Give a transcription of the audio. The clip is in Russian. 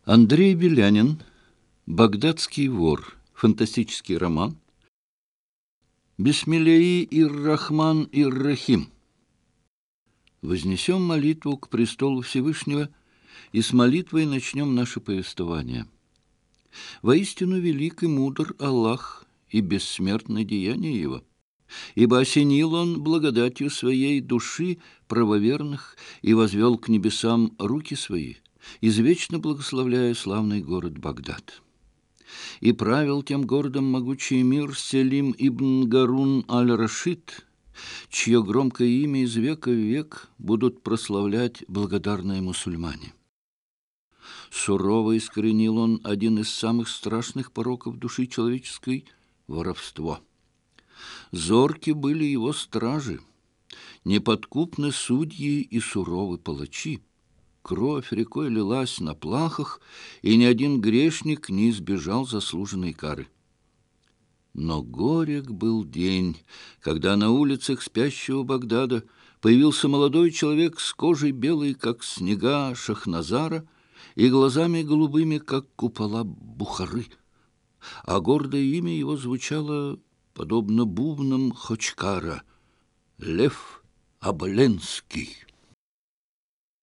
Андрей Белянин. «Багдадский вор». Фантастический роман. Бисмиллаhi ир-Рахман ир-Рахим. Вознесем молитву к престолу Всевышнего, и с молитвой начнем наше повествование. Воистину велик и мудр Аллах, и бессмертно деяние Его, ибо осенил Он благодатью Своей души правоверных и возвел к небесам руки Свои, извечно благословляя славный город Багдад. И правил тем городом могучий эмир Селим ибн Гарун аль-Рашид, чье громкое имя из века в век будут прославлять благодарные мусульмане. Сурово искоренил он один из самых страшных пороков души человеческой — воровство. Зорки были его стражи, неподкупны судьи и суровы палачи. Кровь рекой лилась на плахах, и ни один грешник не избежал заслуженной кары. Но горек был день, когда на улицах спящего Багдада появился молодой человек с кожей белой, как снега Шахназара, и глазами голубыми, как купола Бухары. А гордое имя его звучало, подобно бубнам Хочкара — Лев Оболенский.